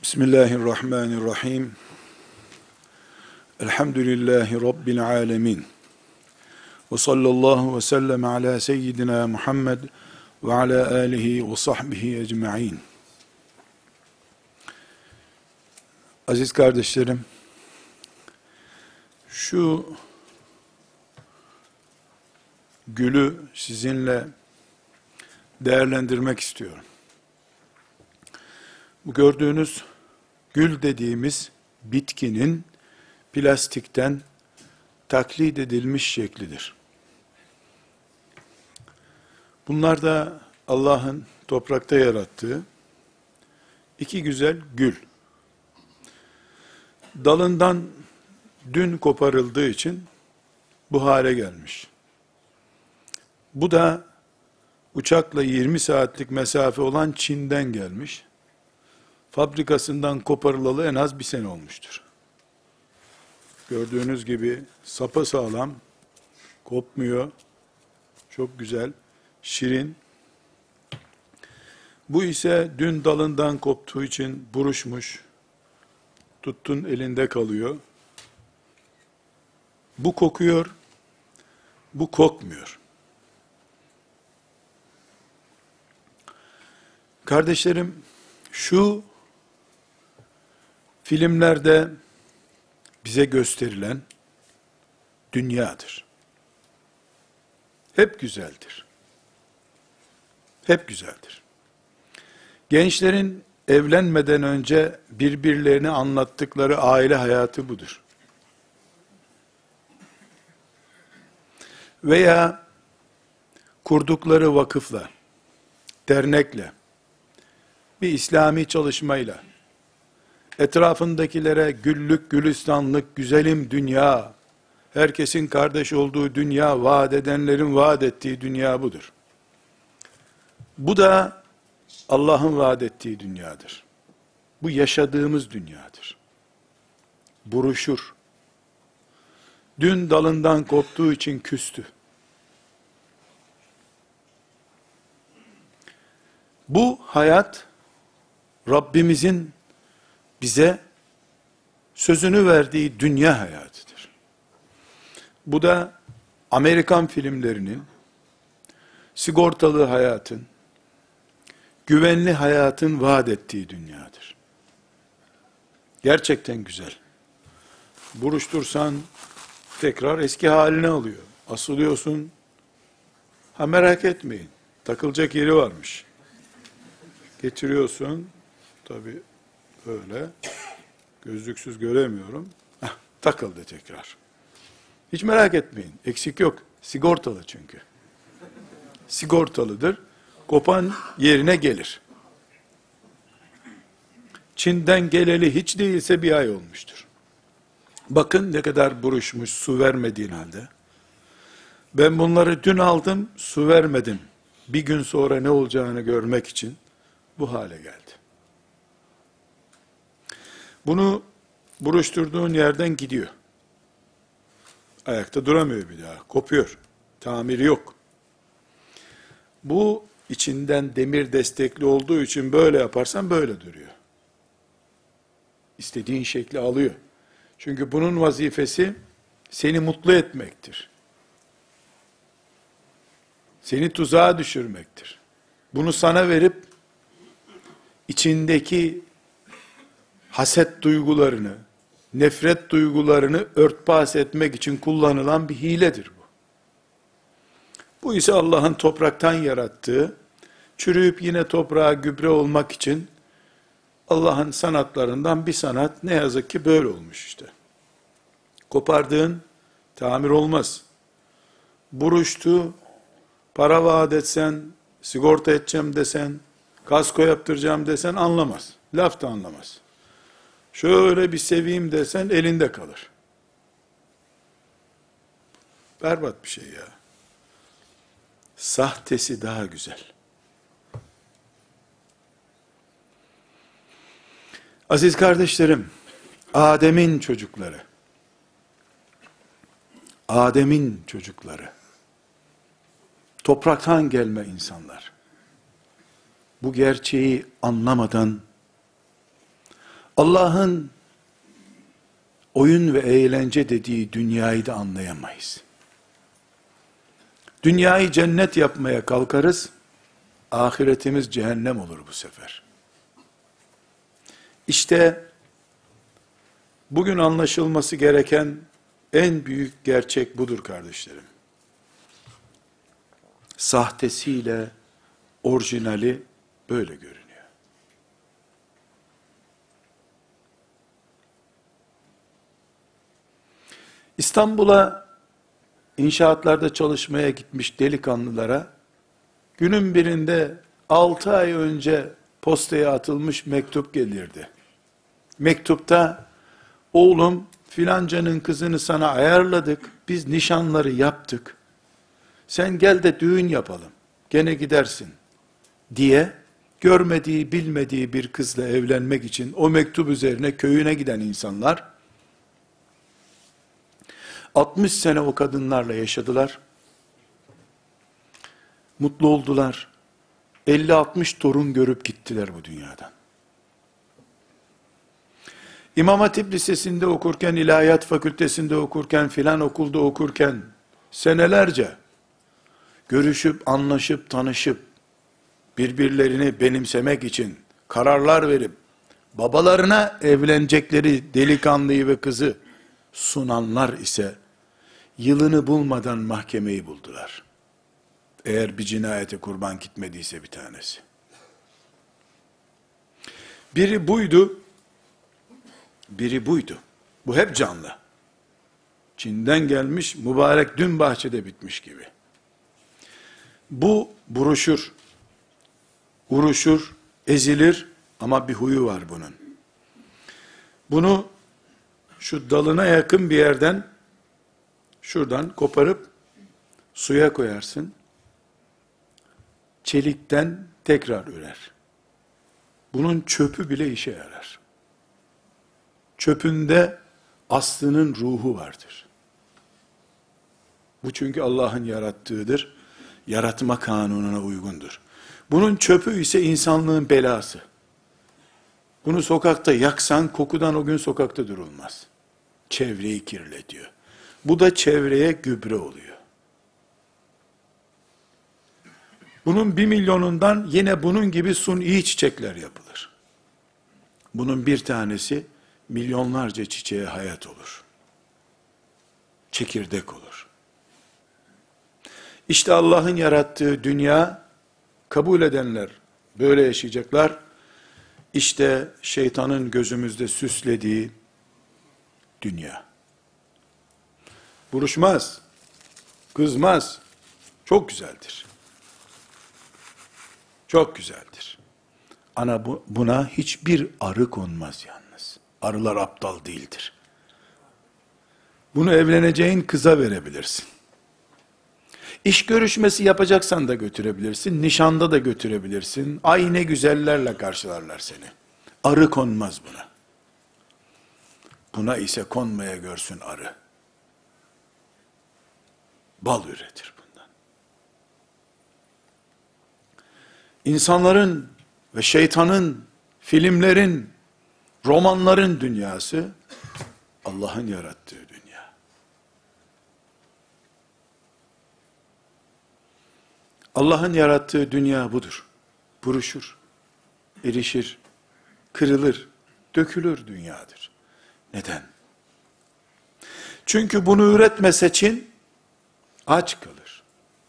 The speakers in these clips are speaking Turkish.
Bismillahirrahmanirrahim. Elhamdülillahi Rabbil alemin. Ve sallallahu ve sellem ala seyyidina Muhammed ve ala alihi ve sahbihi ecma'in. Aziz kardeşlerim, şu gülü sizinle değerlendirmek istiyorum. Bu gördüğünüz gül dediğimiz bitkinin plastikten taklit edilmiş şeklidir. Bunlar da Allah'ın toprakta yarattığı iki güzel gül. Dalından dün koparıldığı için bu hale gelmiş. Bu da uçakla 20 saatlik mesafe olan Çin'den gelmiş. Fabrikasından koparılalı en az bir sene olmuştur. Gördüğünüz gibi sapasağlam, kopmuyor, çok güzel, şirin. Bu ise dün dalından koptuğu için buruşmuş, tuttun elinde kalıyor. Bu kokuyor, bu kokmuyor. Kardeşlerim, şu filmlerde bize gösterilen dünyadır. Hep güzeldir. Hep güzeldir. Gençlerin evlenmeden önce birbirlerine anlattıkları aile hayatı budur. Veya kurdukları vakıfla, dernekle, bir İslami çalışmayla, etrafındakilere güllük gülistanlık, güzelim dünya, herkesin kardeş olduğu dünya, vaat edenlerin vaat ettiği dünya budur. Bu da Allah'ın vaat ettiği dünyadır. Bu yaşadığımız dünyadır. Buruşur. Dün dalından koptuğu için küstü. Bu hayat, Rabbimizin bize sözünü verdiği dünya hayatıdır. Bu da Amerikan filmlerinin, sigortalı hayatın, güvenli hayatın vaat ettiği dünyadır. Gerçekten güzel. Buruştursan tekrar eski haline alıyor. Asılıyorsun. Ha, merak etmeyin. Takılacak yeri varmış. Getiriyorsun. Tabii böyle. Gözlüksüz göremiyorum. Heh, takıldı tekrar. Hiç merak etmeyin. Eksik yok. Sigortalı çünkü. Sigortalıdır. Kopan yerine gelir. Çin'den geleli hiç değilse bir ay olmuştur. Bakın ne kadar buruşmuş, su vermediğin halde. Ben bunları dün aldım, su vermedim. Bir gün sonra ne olacağını görmek için bu hale geldi. Bunu buruşturduğun yerden gidiyor. Ayakta duramıyor bir daha. Kopuyor. Tamiri yok. Bu içinden demir destekli olduğu için böyle yaparsan böyle duruyor. İstediğin şekli alıyor. Çünkü bunun vazifesi seni mutlu etmektir. Seni tuzağa düşürmektir. Bunu sana verip içindeki haset duygularını, nefret duygularını örtbas etmek için kullanılan bir hiledir bu. Bu ise Allah'ın topraktan yarattığı, çürüyüp yine toprağa gübre olmak için Allah'ın sanatlarından bir sanat, ne yazık ki böyle olmuş işte. Kopardığın tamir olmaz. Buruştu, para vaat etsen, sigorta edeceğim desen, kasko yaptıracağım desen anlamaz. Laf da anlamaz. Şöyle bir seveyim desen elinde kalır. Berbat bir şey ya. Sahtesi daha güzel. Aziz kardeşlerim, Adem'in çocukları, topraktan gelme insanlar, bu gerçeği anlamadan Allah'ın oyun ve eğlence dediği dünyayı da anlayamayız. Dünyayı cennet yapmaya kalkarız, ahiretimiz cehennem olur bu sefer. İşte bugün anlaşılması gereken en büyük gerçek budur kardeşlerim. Sahtesiyle orijinali böyle görünüyor. İstanbul'a inşaatlarda çalışmaya gitmiş delikanlılara günün birinde 6 ay önce postaya atılmış mektup gelirdi. Mektupta oğlum filancanın kızını sana ayarladık, biz nişanları yaptık, sen gel de düğün yapalım, gene gidersin diye görmediği bilmediği bir kızla evlenmek için o mektup üzerine köyüne giden insanlar 60 sene o kadınlarla yaşadılar. Mutlu oldular. 50-60 torun görüp gittiler bu dünyadan. İmam Hatip Lisesi'nde okurken, İlahiyat Fakültesi'nde okurken, filan okulda okurken, senelerce görüşüp, anlaşıp, tanışıp, birbirlerini benimsemek için kararlar verip, babalarına evlenecekleri delikanlıyı ve kızı sunanlar ise, yılını bulmadan mahkemeyi buldular. Eğer bir cinayete kurban gitmediyse bir tanesi. Biri buydu, biri buydu. Bu hep canlı. Çin'den gelmiş, mübarek dün bahçede bitmiş gibi. Bu buruşur, uruşur, ezilir ama bir huyu var bunun. Bunu şu dalına yakın bir yerden, şuradan koparıp suya koyarsın, çelikten tekrar ürer. Bunun çöpü bile işe yarar. Çöpünde aslının ruhu vardır. Bu çünkü Allah'ın yarattığıdır. Yaratma kanununa uygundur. Bunun çöpü ise insanlığın belası. Bunu sokakta yaksan kokudan o gün sokakta durulmaz. Çevreyi kirletiyor. Bu da çevreye gübre oluyor. Bunun 1 milyonundan yine bunun gibi suni çiçekler yapılır. Bunun bir tanesi milyonlarca çiçeğe hayat olur. Çekirdek olur. İşte Allah'ın yarattığı dünya, kabul edenler böyle yaşayacaklar. İşte şeytanın gözümüzde süslediği dünya. Buruşmaz, kızmaz, çok güzeldir. Çok güzeldir. Buna hiçbir arı konmaz yalnız. Arılar aptal değildir. Bunu evleneceğin kıza verebilirsin. İş görüşmesi yapacaksan da götürebilirsin, nişanda da götürebilirsin. Ay ne güzellerle karşılarlar seni. Arı konmaz buna. Buna ise konmaya görsün arı. Bal üretir bundan. İnsanların ve şeytanın, filmlerin, romanların dünyası, Allah'ın yarattığı dünya. Allah'ın yarattığı dünya budur. Buruşur, erişir, kırılır, dökülür dünyadır. Neden? Çünkü bunu üretmese Çin, aç kalır.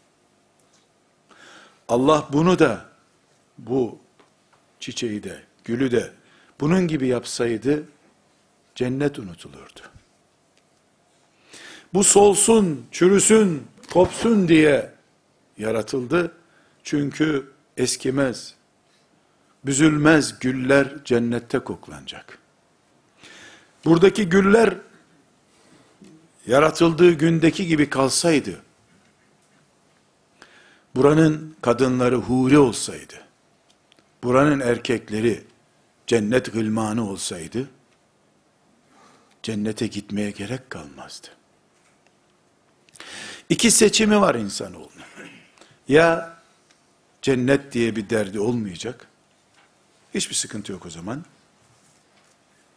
Allah bunu da, bu çiçeği de, gülü de, bunun gibi yapsaydı, cennet unutulurdu. Bu solsun, çürüsün, kopsun diye yaratıldı. Çünkü eskimez, büzülmez güller cennette koklanacak. Buradaki güller, yaratıldığı gündeki gibi kalsaydı, buranın kadınları huri olsaydı, buranın erkekleri cennet gılmanı olsaydı, cennete gitmeye gerek kalmazdı. İki seçimi var insanoğlunun. Ya cennet diye bir derdi olmayacak, hiçbir sıkıntı yok o zaman.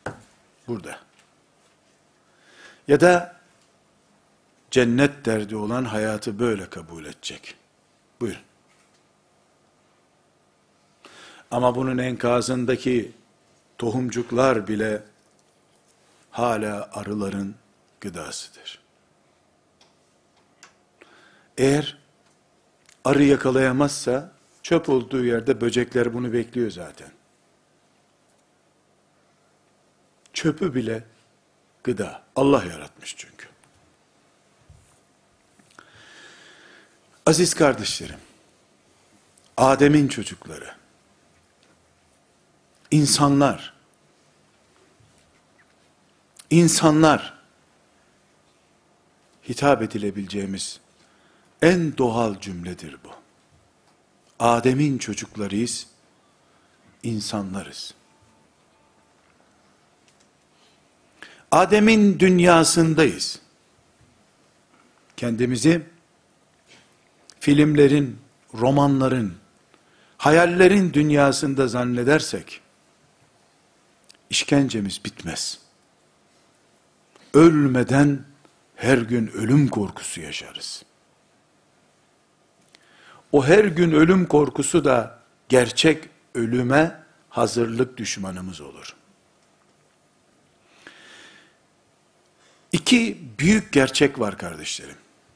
burada. Ya da cennet derdi olan hayatı böyle kabul edecek. Buyurun. Ama bunun enkazındaki tohumcuklar bile hala arıların gıdasıdır. Eğer arı yakalayamazsa, çöp olduğu yerde böcekler bunu bekliyor zaten. Çöpü bile gıda. Allah yaratmış çünkü. Aziz kardeşlerim, Adem'in çocukları, insanlar, hitap edilebileceğimiz en doğal cümledir bu. Adem'in çocuklarıyız, insanlarız. Adem'in dünyasındayız. Kendimizi filmlerin, romanların, hayallerin dünyasında zannedersek, işkencemiz bitmez. Ölmeden her gün ölüm korkusu yaşarız. O her gün ölüm korkusu da gerçek ölüme hazırlık düşmanımız olur. İki büyük gerçek var kardeşlerim.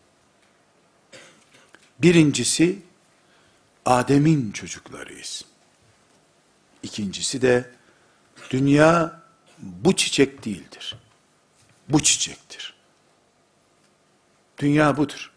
Birincisi, Adem'in çocuklarıyız. İkincisi de, dünya bu çiçek değildir. Bu çiçektir. Dünya budur.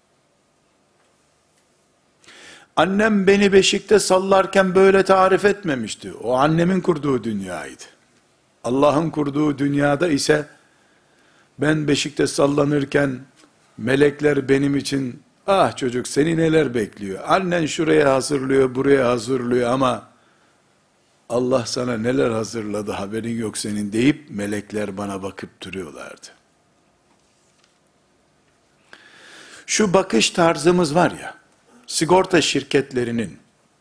Annem beni beşikte sallarken böyle tarif etmemişti. O annemin kurduğu dünyaydı. Allah'ın kurduğu dünyada ise, ben beşikte sallanırken, melekler benim için, ah çocuk seni neler bekliyor. Annen şuraya hazırlıyor, buraya hazırlıyor ama, Allah sana neler hazırladı haberin yok senin deyip, melekler bana bakıp duruyorlardı. Şu bakış tarzımız var ya, sigorta şirketlerinin,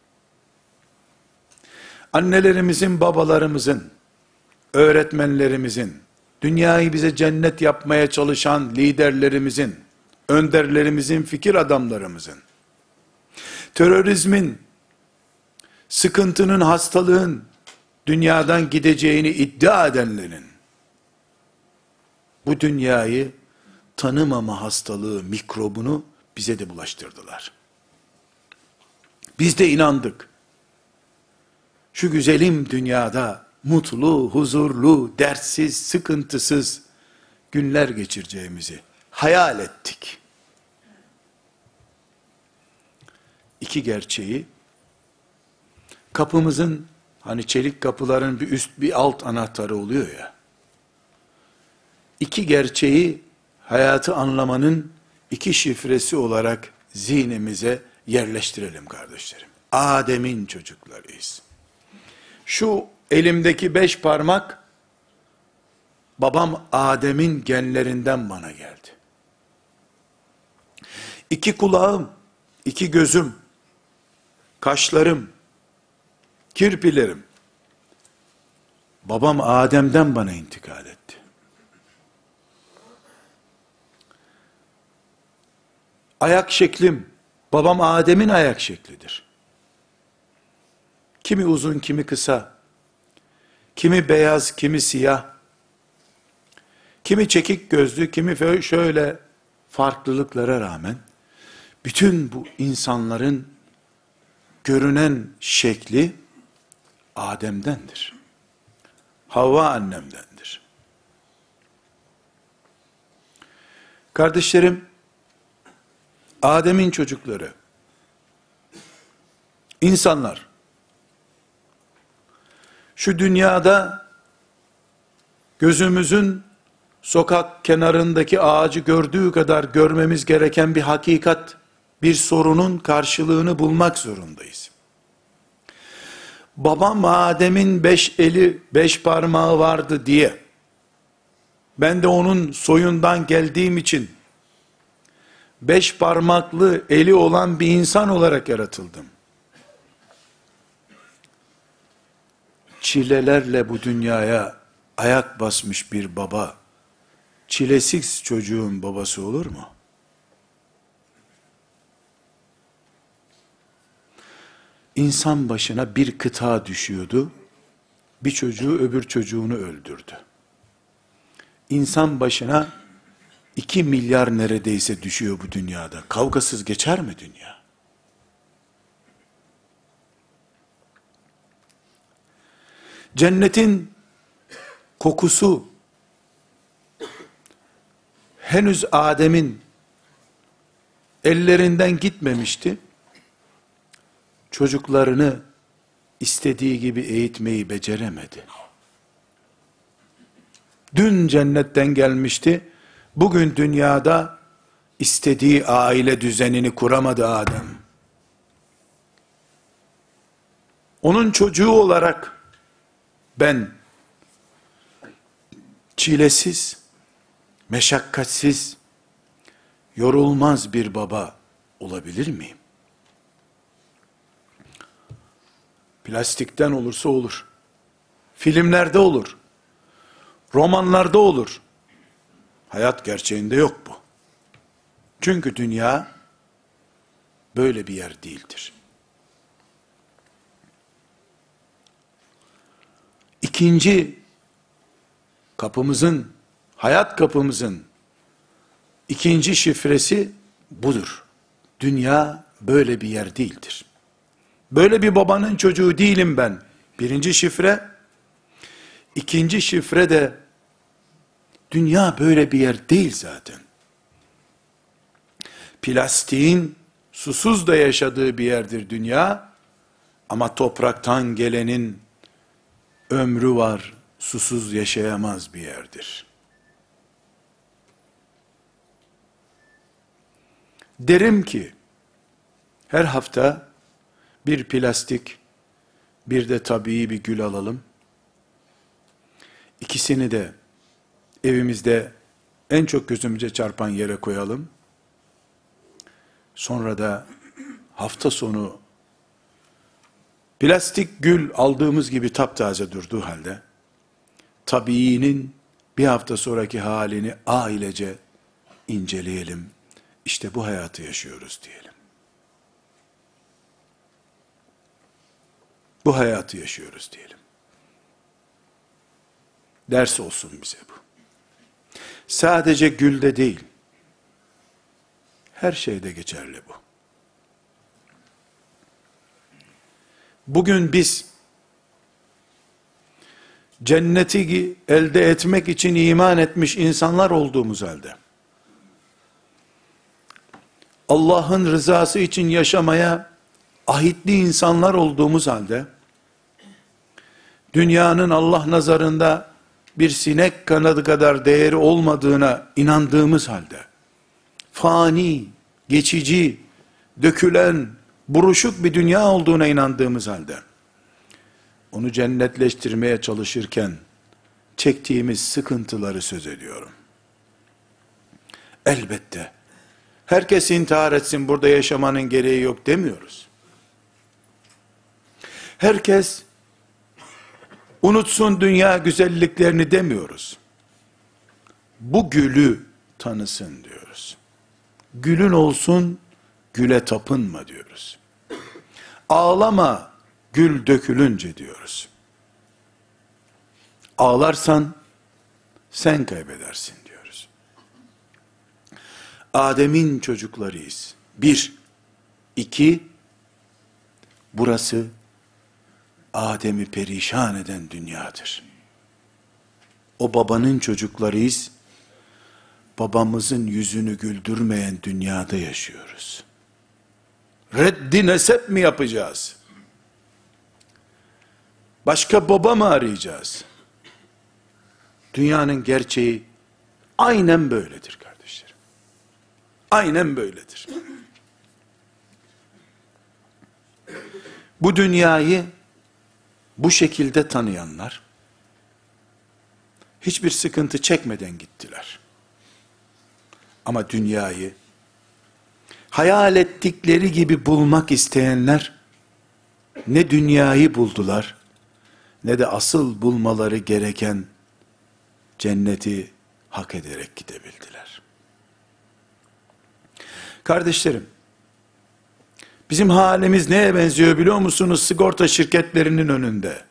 annelerimizin, babalarımızın, öğretmenlerimizin, dünyayı bize cennet yapmaya çalışan liderlerimizin, önderlerimizin, fikir adamlarımızın, terörizmin, sıkıntının, hastalığın dünyadan gideceğini iddia edenlerin, bu dünyayı tanımama hastalığı, mikrobunu bize de bulaştırdılar. Biz de inandık. Şu güzelim dünyada mutlu, huzurlu, dertsiz, sıkıntısız günler geçireceğimizi hayal ettik. İki gerçeği, kapımızın, hani çelik kapıların bir üst bir alt anahtarı oluyor ya, İki gerçeği hayatı anlamanın iki şifresi olarak zihnimize yerleştirelim kardeşlerim. Adem'in çocuklarıyız. Şu elimdeki 5 parmak, babam Adem'in genlerinden bana geldi. 2 kulağım, 2 gözüm, kaşlarım, kirpilerim, babam Adem'den bana intikal etti. Ayak şeklim, babam Adem'in ayak şeklidir. Kimi uzun, kimi kısa, kimi beyaz, kimi siyah, kimi çekik gözlü, kimi şöyle farklılıklara rağmen, bütün bu insanların görünen şekli Adem'dendir. Havva annemdendir. Kardeşlerim, Adem'in çocukları, insanlar, şu dünyada gözümüzün sokak kenarındaki ağacı gördüğü kadar görmemiz gereken bir hakikat, bir sorunun karşılığını bulmak zorundayız. Babam Adem'in 5 eli, 5 parmağı vardı diye, ben de onun soyundan geldiğim için, 5 parmaklı eli olan bir insan olarak yaratıldım. Çilelerle bu dünyaya ayak basmış bir baba, çilesiz çocuğun babası olur mu? İnsan başına bir kıta düşüyordu, bir çocuğu öbür çocuğunu öldürdü. İnsan başına 2 milyar neredeyse düşüyor bu dünyada. Kavgasız geçer mi dünya? Cennetin kokusu henüz Adem'in ellerinden gitmemişti. Çocuklarını istediği gibi eğitmeyi beceremedi. Dün cennetten gelmişti. Bugün dünyada istediği aile düzenini kuramadı Adem. Onun çocuğu olarak ben çilesiz, meşakkatsiz, yorulmaz bir baba olabilir miyim? Plastikten olursa olur. Filmlerde olur. Romanlarda olur. Hayat gerçeğinde yok bu. Çünkü dünya böyle bir yer değildir. İkinci kapımızın, hayat kapımızın ikinci şifresi budur. Dünya böyle bir yer değildir. Böyle bir babanın çocuğu değilim ben. Birinci şifre. İkinci şifre de dünya böyle bir yer değil zaten. Plastiğin susuz da yaşadığı bir yerdir dünya. Ama topraktan gelenin ömrü var, susuz yaşayamaz bir yerdir. Derim ki, her hafta bir plastik, bir de tabii bir gül alalım. İkisini de evimizde en çok gözümüze çarpan yere koyalım. Sonra da hafta sonu plastik gül aldığımız gibi taptaze durduğu halde, tabiinin bir hafta sonraki halini ailece inceleyelim. İşte bu hayatı yaşıyoruz diyelim. Bu hayatı yaşıyoruz diyelim. Ders olsun bize bu. Sadece gülde değil, her şeyde geçerli bu. Bugün biz cenneti elde etmek için iman etmiş insanlar olduğumuz halde, Allah'ın rızası için yaşamaya ahitli insanlar olduğumuz halde, dünyanın Allah nazarında bir sinek kanadı kadar değeri olmadığına inandığımız halde, fani, geçici, dökülen, buruşuk bir dünya olduğuna inandığımız halde, onu cennetleştirmeye çalışırken, çektiğimiz sıkıntıları söz ediyorum. Elbette, herkes intihar etsin, burada yaşamanın gereği yok demiyoruz. Herkes, unutsun dünya güzelliklerini demiyoruz. Bu gülü tanısın diyoruz. Gülün olsun, güle tapınma diyoruz. Ağlama, gül dökülünce diyoruz. Ağlarsan, sen kaybedersin diyoruz. Adem'in çocuklarıyız. 1, 2, burası, Adem'i perişan eden dünyadır. O babanın çocuklarıyız. Babamızın yüzünü güldürmeyen dünyada yaşıyoruz. Reddi nesep mi yapacağız? Başka baba mı arayacağız? Dünyanın gerçeği aynen böyledir kardeşlerim. Aynen böyledir. Bu dünyayı bu şekilde tanıyanlar, hiçbir sıkıntı çekmeden gittiler. Ama dünyayı, hayal ettikleri gibi bulmak isteyenler, ne dünyayı buldular, ne de asıl bulmaları gereken cenneti hak ederek gidebildiler. Kardeşlerim, bizim halimiz neye benziyor biliyor musunuz? Sigorta şirketlerinin önünde.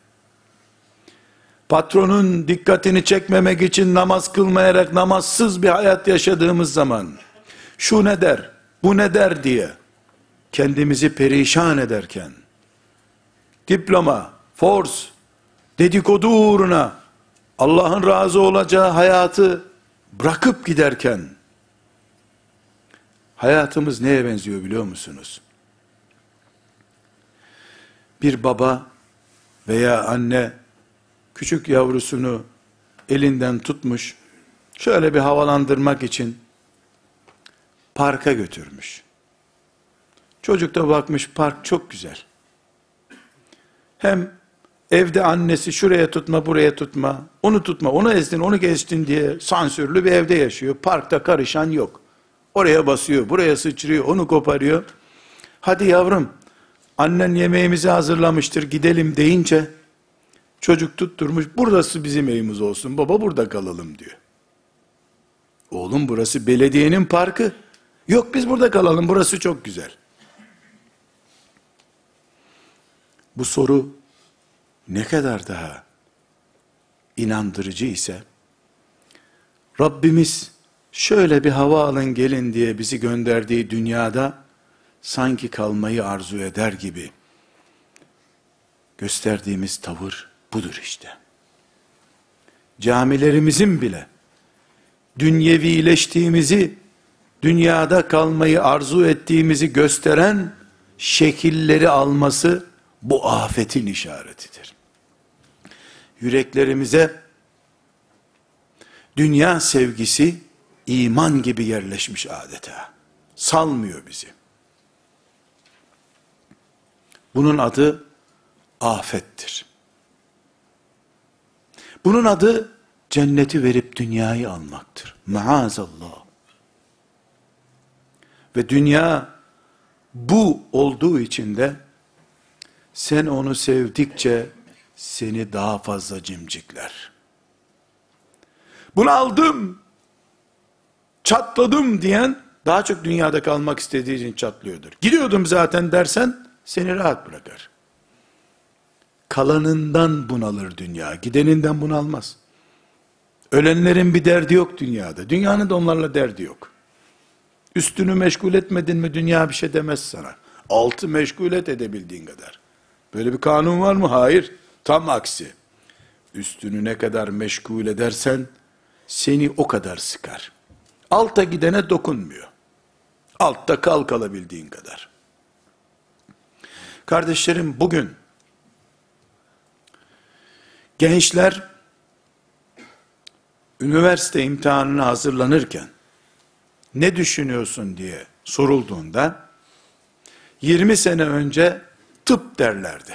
Patronun dikkatini çekmemek için namaz kılmayarak namazsız bir hayat yaşadığımız zaman, şu ne der, bu ne der diye kendimizi perişan ederken, diploma, force, dedikodu uğruna Allah'ın razı olacağı hayatı bırakıp giderken, hayatımız neye benziyor biliyor musunuz? Bir baba veya anne küçük yavrusunu elinden tutmuş, şöyle bir havalandırmak için parka götürmüş. Çocuk da bakmış, park çok güzel. Hem evde annesi şuraya tutma, buraya tutma, onu tutma, onu ezdin, onu geçtin diye sansürlü bir evde yaşıyor. Parkta karışan yok. Oraya basıyor, buraya sıçrıyor, onu koparıyor. Hadi yavrum, annen yemeğimizi hazırlamıştır, gidelim deyince, çocuk tutturmuş, burası bizim evimiz olsun, baba burada kalalım diyor. Oğlum burası belediyenin parkı. Yok biz burada kalalım, burası çok güzel. Bu soru ne kadar daha inandırıcı ise, Rabbimiz şöyle bir hava alın gelin diye bizi gönderdiği dünyada, sanki kalmayı arzu eder gibi gösterdiğimiz tavır budur işte. Camilerimizin bile dünyevileştiğimizi, dünyada kalmayı arzu ettiğimizi gösteren şekilleri alması bu afetin işaretidir. Yüreklerimize dünya sevgisi iman gibi yerleşmiş adeta. Salmıyor bizi. Bunun adı afettir. Bunun adı cenneti verip dünyayı almaktır. Maazallah. Ve dünya bu olduğu için de sen onu sevdikçe seni daha fazla cimcikler. Bunu aldım, çatladım diyen daha çok dünyada kalmak istediği için çatlıyordur. Gidiyordum zaten dersen seni rahat bırakar. Kalanından bunalır dünya, gideninden bunalmaz. Ölenlerin bir derdi yok dünyada. Dünyanın da onlarla derdi yok. Üstünü meşgul etmedin mi dünya bir şey demez sana. Altı meşgul et edebildiğin kadar. Böyle bir kanun var mı? Hayır. Tam aksi. Üstünü ne kadar meşgul edersen seni o kadar sıkar. Alta gidene dokunmuyor. Altta kal kalabildiğin kadar. Kardeşlerim bugün gençler üniversite imtihanına hazırlanırken ne düşünüyorsun diye sorulduğunda 20 sene önce tıp derlerdi.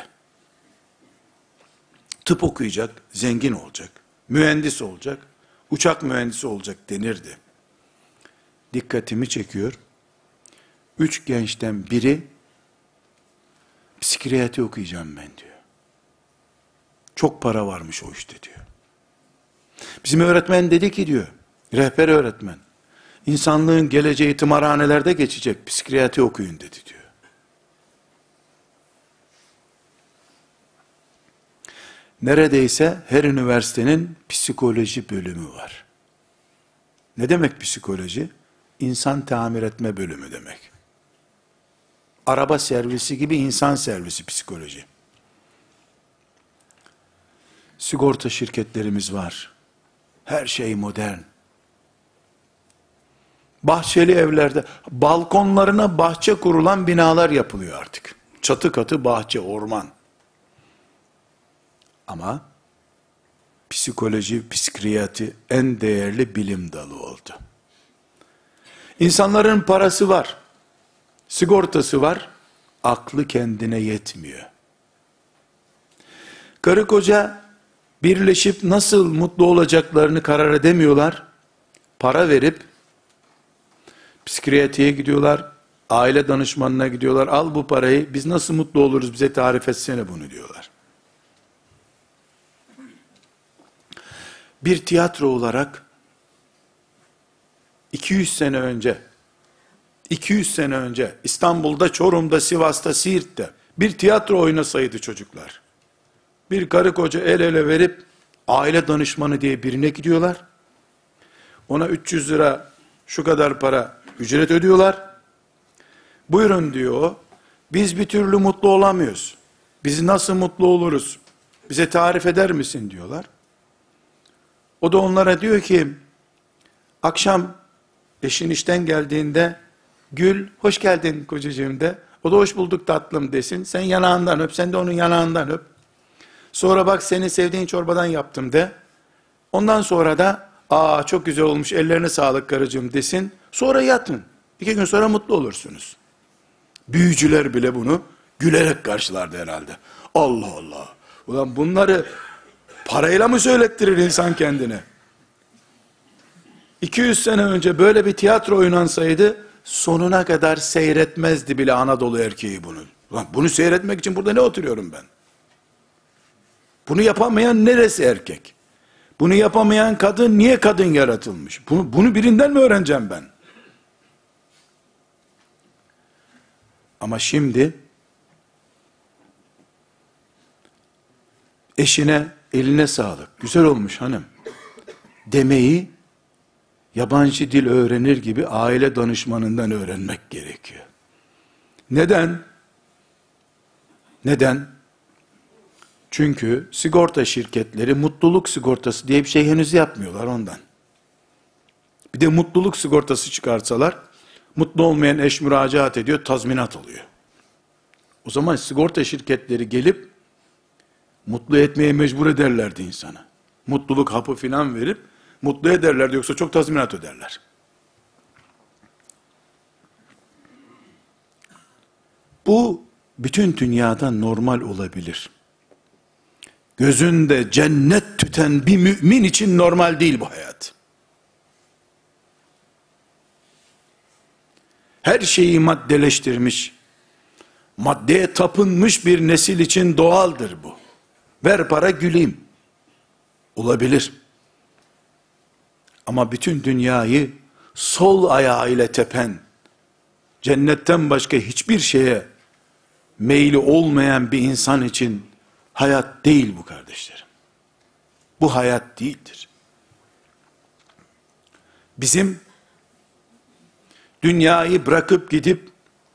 Tıp okuyacak, zengin olacak, mühendis olacak, uçak mühendisi olacak denirdi. Dikkatimi çekiyor. 3 gençten biri psikiyatri okuyacağım ben diyor. Çok para varmış o işte diyor. Bizim öğretmen dedi ki diyor, rehber öğretmen, insanlığın geleceği tımarhanelerde geçecek, psikiyatri okuyun dedi diyor. Neredeyse her üniversitenin psikoloji bölümü var. Ne demek psikoloji? İnsan tamir etme bölümü demek. Araba servisi gibi insan servisi psikoloji. Sigorta şirketlerimiz var. Her şey modern. Bahçeli evlerde, balkonlarına bahçe kurulan binalar yapılıyor artık. Çatı katı bahçe, orman. Ama psikoloji, psikiyatri en değerli bilim dalı oldu. İnsanların parası var, sigortası var, aklı kendine yetmiyor. Karı koca birleşip nasıl mutlu olacaklarını karar edemiyorlar. Para verip psikiyatriye gidiyorlar, aile danışmanına gidiyorlar. Al bu parayı, biz nasıl mutlu oluruz, bize tarif etsene bunu diyorlar. bir tiyatro olarak 200 sene önce, 200 sene önce İstanbul'da, Çorum'da, Sivas'ta, Siirt'te bir tiyatro oynasaydı çocuklar, bir karı koca el ele verip aile danışmanı diye birine gidiyorlar. Ona 300 lira şu kadar para ücret ödüyorlar. Buyurun diyor o. Biz bir türlü mutlu olamıyoruz. Biz nasıl mutlu oluruz? Bize tarif eder misin diyorlar. O da onlara diyor ki, akşam eşin işten geldiğinde gül, hoş geldin kocacığım de. O da hoş bulduk tatlım desin. Sen yanağından öp, sen de onun yanağından öp. Sonra bak senin sevdiğin çorbadan yaptım de. Ondan sonra da aa çok güzel olmuş, ellerine sağlık karıcığım desin. Sonra yatın. 2 gün sonra mutlu olursunuz. Büyücüler bile bunu gülerek karşılardı herhalde. Allah Allah. Ulan bunları parayla mı söylettirir insan kendine? 200 sene önce böyle bir tiyatro oynansaydı sonuna kadar seyretmezdi bile Anadolu erkeği bunu. Ulan bunu seyretmek için burada ne oturuyorum ben? Bunu yapamayan neresi erkek? Bunu yapamayan kadın niye kadın yaratılmış? Bunu birinden mi öğreneceğim ben? Ama şimdi eşine eline sağlık, güzel olmuş hanım demeyi yabancı dil öğrenir gibi aile danışmanından öğrenmek gerekiyor. Neden? Neden? Çünkü sigorta şirketleri mutluluk sigortası diye bir şey henüz yapmıyorlar ondan. Bir de mutluluk sigortası çıkarsalar, mutlu olmayan eş müracaat ediyor, tazminat alıyor. O zaman sigorta şirketleri gelip, mutlu etmeye mecbur ederlerdi insana. Mutluluk hapı filan verip, mutlu ederlerdi, yoksa çok tazminat öderler. Bu, bütün dünyada normal olabilir. Gözünde cennet tüten bir mümin için normal değil bu hayat. Her şeyi maddeleştirmiş, maddeye tapınmış bir nesil için doğaldır bu. Ver para güleyim. Olabilir. Ama bütün dünyayı sol ayağıyla tepen, cennetten başka hiçbir şeye meyli olmayan bir insan için hayat değil bu kardeşlerim. Bu hayat değildir. Bizim dünyayı bırakıp gidip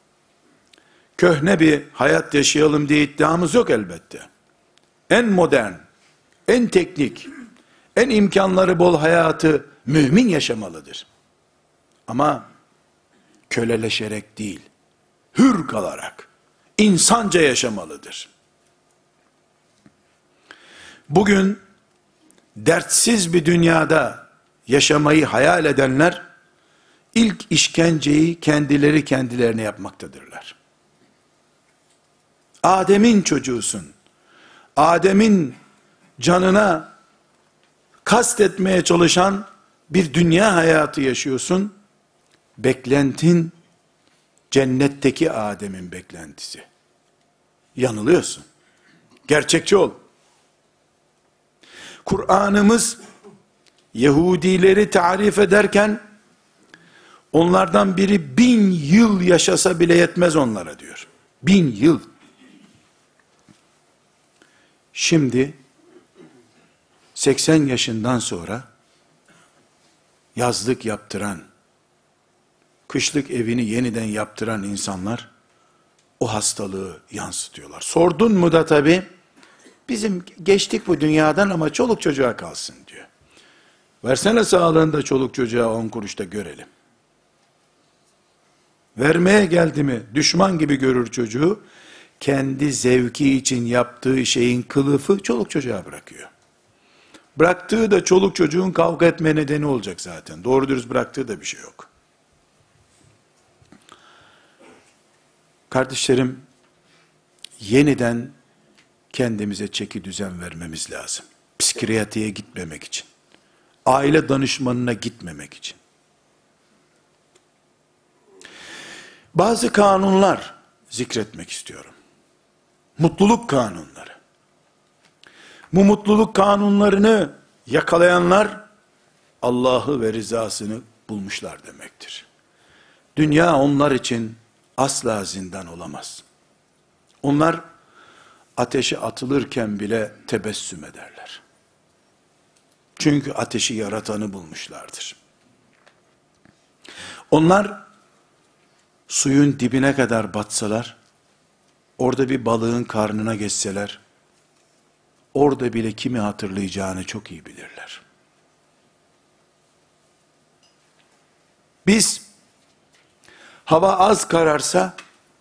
köhne bir hayat yaşayalım diye iddiamız yok elbette. En modern, en teknik, en imkanları bol hayatı mümin yaşamalıdır. Ama köleleşerek değil, hür kalarak, insanca yaşamalıdır. Bugün dertsiz bir dünyada yaşamayı hayal edenler, ilk işkenceyi kendileri kendilerine yapmaktadırlar. Adem'in çocuğusun. Adem'in canına kastetmeye çalışan bir dünya hayatı yaşıyorsun. Beklentin cennetteki Adem'in beklentisi. Yanılıyorsun. Gerçekçi ol. Kur'an'ımız Yahudileri tarif ederken onlardan biri 1000 yıl yaşasa bile yetmez onlara diyor. 1000 yıl. Şimdi 80 yaşından sonra yazlık yaptıran, kışlık evini yeniden yaptıran insanlar o hastalığı yansıtıyorlar. Sordun mu da tabii, bizim geçtik bu dünyadan ama çoluk çocuğa kalsın diyor. Versene sağlığında çoluk çocuğa 10 kuruş da görelim. Vermeye geldi mi düşman gibi görür çocuğu, kendi zevki için yaptığı şeyin kılıfı çoluk çocuğa bırakıyor. Bıraktığı da çoluk çocuğun kavga etme nedeni olacak zaten. Doğru dürüst bıraktığı da bir şey yok. Kardeşlerim, yeniden kendimize çeki düzen vermemiz lazım. Psikiyatriye gitmemek için. Aile danışmanına gitmemek için. Bazı kanunlar zikretmek istiyorum. Mutluluk kanunları. Bu mutluluk kanunlarını Yakalayanlar Allah'ı ve rızasını bulmuşlar demektir. Dünya onlar için asla zindan olamaz. Onlar ateşe atılırken bile tebessüm ederler. Çünkü ateşi yaratanı bulmuşlardır. Onlar suyun dibine kadar batsalar, orada bir balığın karnına geçseler, orada bile kimi hatırlayacağını çok iyi bilirler. Biz, hava az kararsa,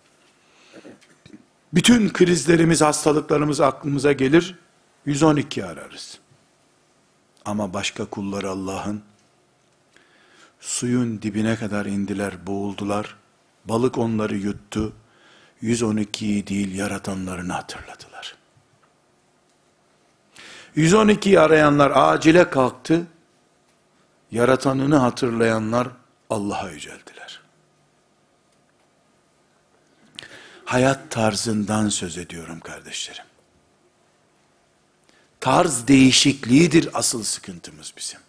bütün krizlerimiz, hastalıklarımız aklımıza gelir, 112 ararız. Ama başka kulları Allah'ın, suyun dibine kadar indiler, boğuldular, balık onları yuttu, 112'yi değil yaratanlarını hatırladılar. 112'yi arayanlar acile kalktı, yaratanını hatırlayanlar Allah'a yüceldiler. Hayat tarzından söz ediyorum kardeşlerim. Tarz değişikliğidir asıl sıkıntımız bizim.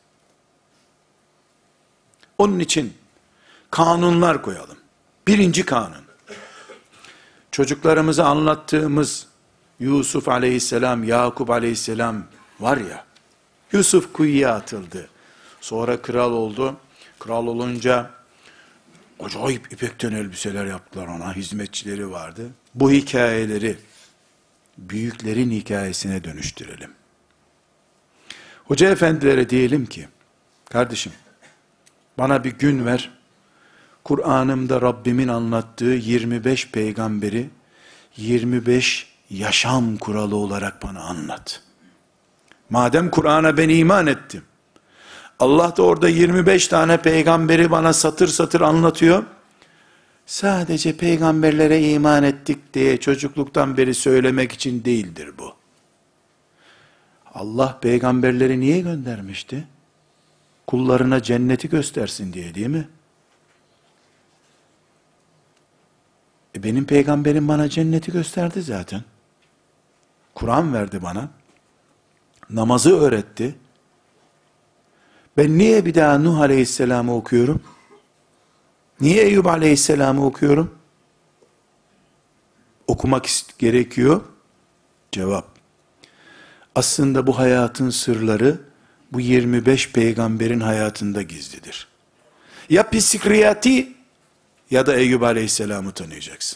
Onun için kanunlar koyalım. Birinci kanun. Çocuklarımıza anlattığımız Yusuf aleyhisselam, Yakup aleyhisselam var ya, Yusuf kuyuya atıldı. Sonra kral oldu. Kral olunca acayip ipekten elbiseler yaptılar ona, hizmetçileri vardı. Bu hikayeleri büyüklerin hikayesine dönüştürelim. Hoca efendilere diyelim ki, kardeşim bana bir gün ver, Kur'an'ımda Rabbimin anlattığı 25 peygamberi 25 yaşam kuralı olarak bana anlat. Madem Kur'an'a ben iman ettim, Allah da orada 25 tane peygamberi bana satır satır anlatıyor. Sadece peygamberlere iman ettik diye çocukluktan beri söylemek için değildir bu. Allah peygamberleri niye göndermişti? Kullarına cenneti göstersin diye, değil mi? Benim peygamberim bana cenneti gösterdi zaten. Kur'an verdi bana. Namazı öğretti. Ben niye bir daha Nuh Aleyhisselam'ı okuyorum? Niye Eyüp Aleyhisselam'ı okuyorum? Okumak gerekiyor. Cevap. Aslında bu hayatın sırları bu 25 peygamberin hayatında gizlidir. Ya psikriyati ya da Eyüp Aleyhisselam'ı tanıyacaksın.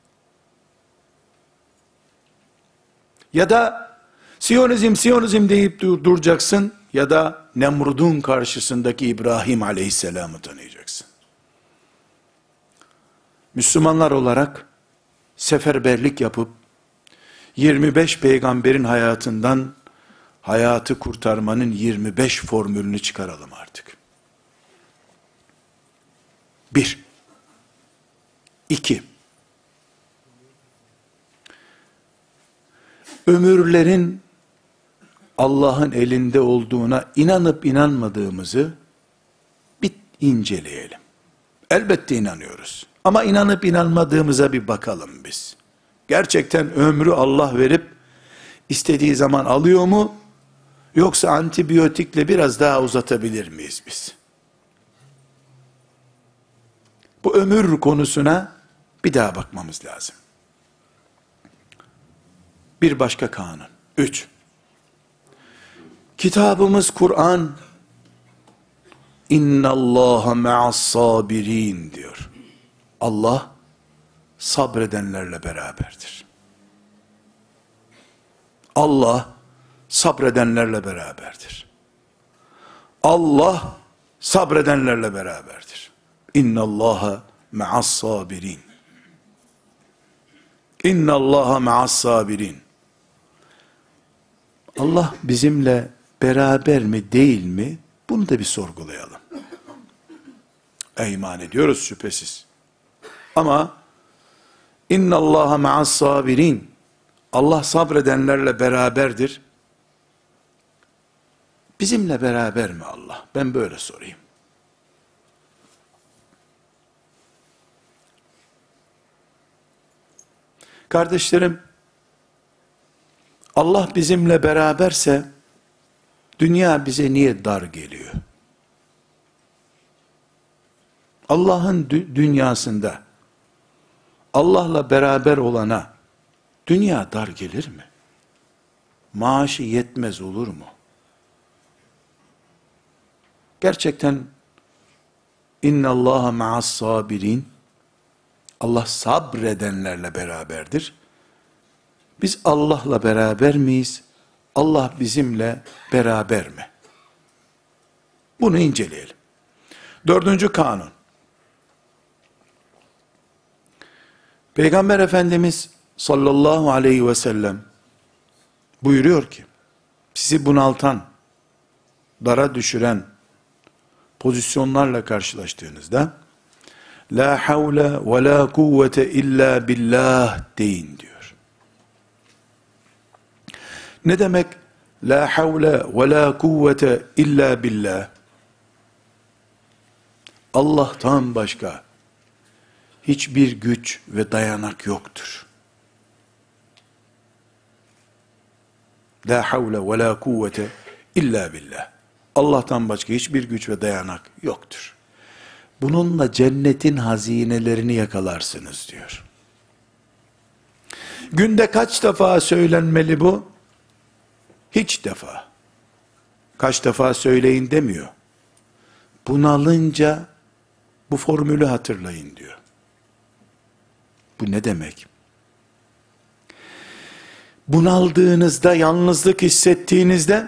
Ya da Siyonizm deyip duracaksın ya da Nemrud'un karşısındaki İbrahim Aleyhisselam'ı tanıyacaksın. Müslümanlar olarak seferberlik yapıp 25 peygamberin hayatından hayatı kurtarmanın 25 formülünü çıkaralım artık. 1. 2. Ömürlerin Allah'ın elinde olduğuna inanıp inanmadığımızı bir inceleyelim. Elbette inanıyoruz. Ama inanıp inanmadığımıza bir bakalım biz. Gerçekten ömrü Allah verip istediği zaman alıyor mu? Yoksa antibiyotikle biraz daha uzatabilir miyiz biz? Bu ömür konusuna bir daha bakmamız lazım. Bir başka kanun. 3. Kitabımız Kur'an, İnna Allaha ma'as sabirin diyor. Allah sabredenlerle beraberdir. Allah sabredenlerle beraberdir. Allah sabredenlerle beraberdir. İnna Allaha ma'as sabirin. İnna Allaha ma'as sabirin. Allah bizimle beraber mi değil mi? Bunu da bir sorgulayalım. İman ediyoruz şüphesiz. Ama İnna Allaha ma'as sabirin. Allah sabredenlerle beraberdir. Bizimle beraber mi Allah? Ben böyle sorayım. Kardeşlerim, Allah bizimle beraberse Dünya bize niye dar geliyor? Allah'ın dünyasında Allah'la beraber olana dünya dar gelir mi? Maaşı yetmez olur mu? Gerçekten inna Allaha ma'as sabirin, Allah sabredenlerle beraberdir. Biz Allah'la beraber miyiz? Allah bizimle beraber mi? Bunu inceleyelim. 4. kanun. Peygamber Efendimiz sallallahu aleyhi ve sellem buyuruyor ki, sizi bunaltan, dara düşüren pozisyonlarla karşılaştığınızda, la havle ve la kuvvete illa billah deyin diyor. Ne demek la havle ve la kuvvete illa billah? Allah'tan başka hiçbir güç ve dayanak yoktur. La havle ve la kuvvete illa billah. Allah'tan başka hiçbir güç ve dayanak yoktur. Bununla cennetin hazinelerini yakalarsınız diyor. Günde kaç defa söylenmeli bu? Hiç defa. Kaç defa söyleyin demiyor. Bunalınca bu formülü hatırlayın diyor. Bu ne demek? Bunaldığınızda, yalnızlık hissettiğinizde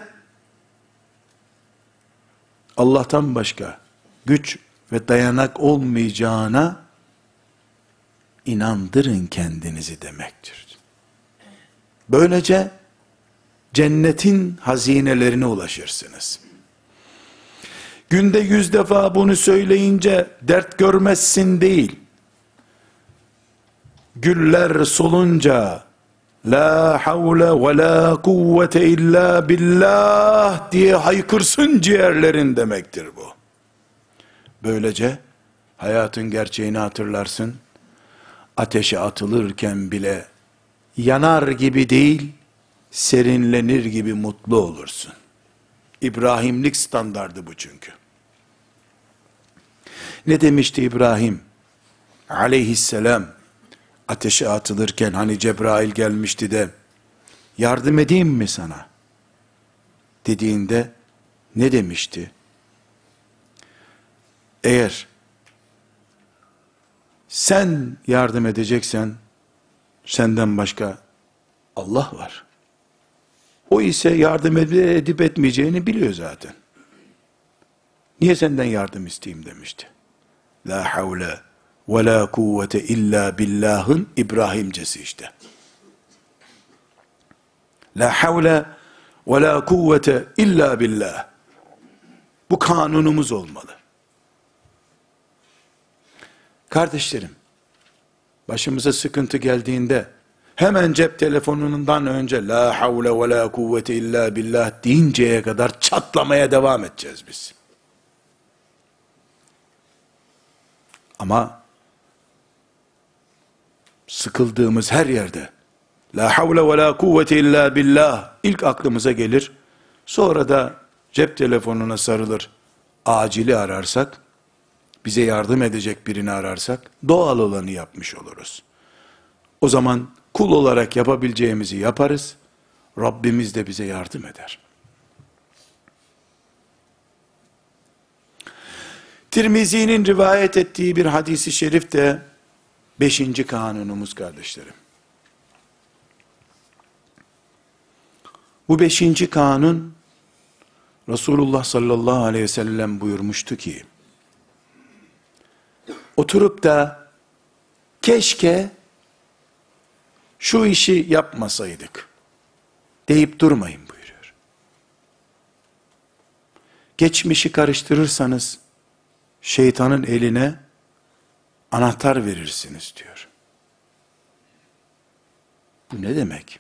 Allah'tan başka güç ve dayanak olmayacağına inandırın kendinizi demektir. Böylece cennetin hazinelerine ulaşırsınız. Günde 100 defa bunu söyleyince dert görmezsin değil. Güller solunca la havle ve la kuvvete illa billah diye haykırsın ciğerlerin demektir bu. Böylece hayatın gerçeğini hatırlarsın. Ateşe atılırken bile yanar gibi değil, serinlenir gibi mutlu olursun. İbrahimlik standardı bu çünkü. Ne demişti İbrahim aleyhisselam ateşe atılırken, hani Cebrail gelmişti de yardım edeyim mi sana dediğinde ne demişti? Eğer sen yardım edeceksen senden başka Allah var. O ise yardım edip etmeyeceğini biliyor zaten. Niye senden yardım isteyeyim demişti. La havle ve la kuvvete illa billah'ın İbrahimcesi işte. La havle ve la kuvvete illa billah. Bu kanunumuz olmalı. Kardeşlerim, başımıza sıkıntı geldiğinde hemen cep telefonundan önce la havle ve la kuvvete illa billah deyinceye kadar çatlamaya devam edeceğiz biz. Ama sıkıldığımız her yerde la havle ve la kuvvete illa billah ilk aklımıza gelir. Sonra da cep telefonuna sarılır, acili ararsak, bize yardım edecek birini ararsak doğal olanı yapmış oluruz. O zaman kul olarak yapabileceğimizi yaparız. Rabbimiz de bize yardım eder. Tirmizi'nin rivayet ettiği bir hadisi şerif de 5. kanunumuz kardeşlerim. Bu 5. kanun Resulullah sallallahu aleyhi ve sellem buyurmuştu ki, oturup da keşke şu işi yapmasaydık deyip durmayın buyuruyor. Geçmişi karıştırırsanız şeytanın eline anahtar verirsiniz diyor. Bu ne demek?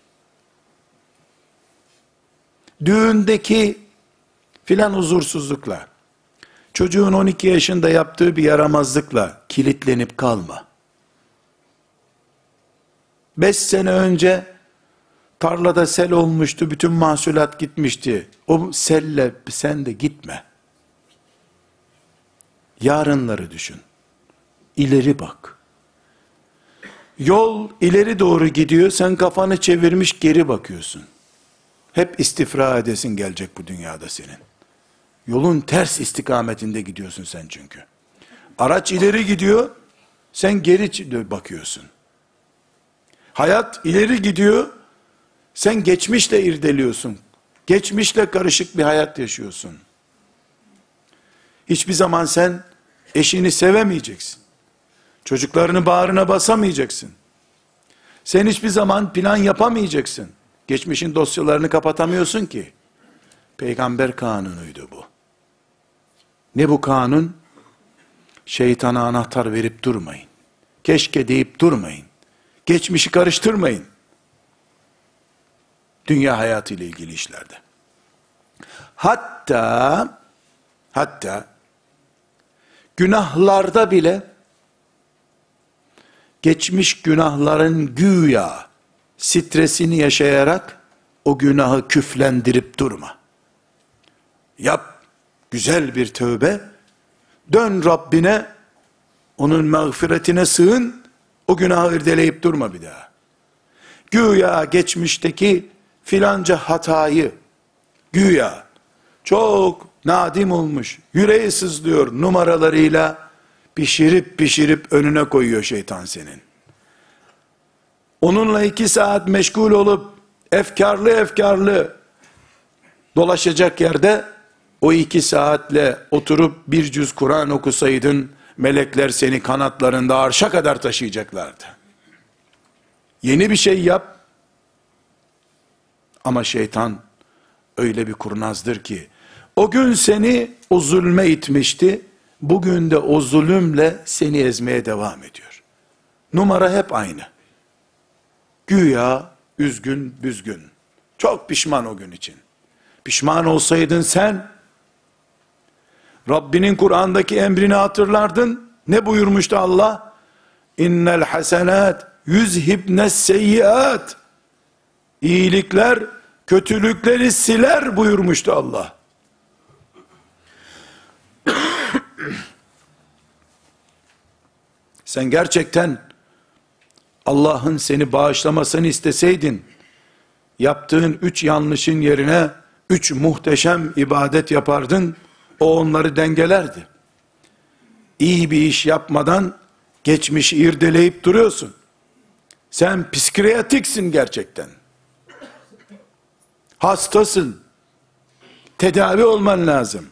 Düğündeki filan huzursuzlukla, çocuğun 12 yaşında yaptığı bir yaramazlıkla kilitlenip kalma. 5 sene önce Tarlada sel olmuştu, bütün mahsulat gitmişti. O selle sen de gitme. Yarınları düşün. İleri bak. Yol ileri doğru gidiyor, sen kafanı çevirmiş geri bakıyorsun. Hep istifra edesin gelecek bu dünyada senin. Yolun ters istikametinde gidiyorsun sen çünkü. Araç ileri gidiyor, sen geri bakıyorsun. Hayat ileri gidiyor, sen geçmişle irdeliyorsun. Geçmişle karışık bir hayat yaşıyorsun. Hiçbir zaman sen eşini sevemeyeceksin. Çocuklarını bağrına basamayacaksın. Sen hiçbir zaman plan yapamayacaksın. Geçmişin dosyalarını kapatamıyorsun ki. Peygamber kanunuydu bu. Ne bu kanun? Şeytana anahtar verip durmayın. Keşke deyip durmayın. Geçmişi karıştırmayın. Dünya hayatı ile ilgili işlerde. Hatta günahlarda bile geçmiş günahların güya stresini yaşayarak o günahı küflendirip durma. Yap güzel bir tövbe, dön Rabbine, onun mağfiretine sığın, o günahı irdeleyip durma bir daha. Güya geçmişteki filanca hatayı, güya çok nadim olmuş, yüreği sızlıyor numaralarıyla pişirip önüne koyuyor şeytan senin. Onunla 2 saat meşgul olup efkarlı dolaşacak yerde o 2 saatle oturup bir cüz Kur'an okusaydın melekler seni kanatlarında arşa kadar taşıyacaklardı. Yeni bir şey yap ama şeytan öyle bir kurnazdır ki o gün seni o zulme itmişti, bugün de o zulümle seni ezmeye devam ediyor. Numara hep aynı. Güya üzgün büzgün. Çok pişman o gün için. Pişman olsaydın sen, Rabbinin Kur'an'daki emrini hatırlardın. Ne buyurmuştu Allah? İnnel hasenat yüzhibnes seyyiat. İyilikler kötülükleri siler buyurmuştu Allah. Sen gerçekten Allah'ın seni bağışlamasını isteseydin, yaptığın 3 yanlışın yerine 3 muhteşem ibadet yapardın, o onları dengelerdi. İyi bir iş yapmadan geçmişi irdeleyip duruyorsun. Sen psikiyatriksin gerçekten. Hastasın. Tedavi olman lazım.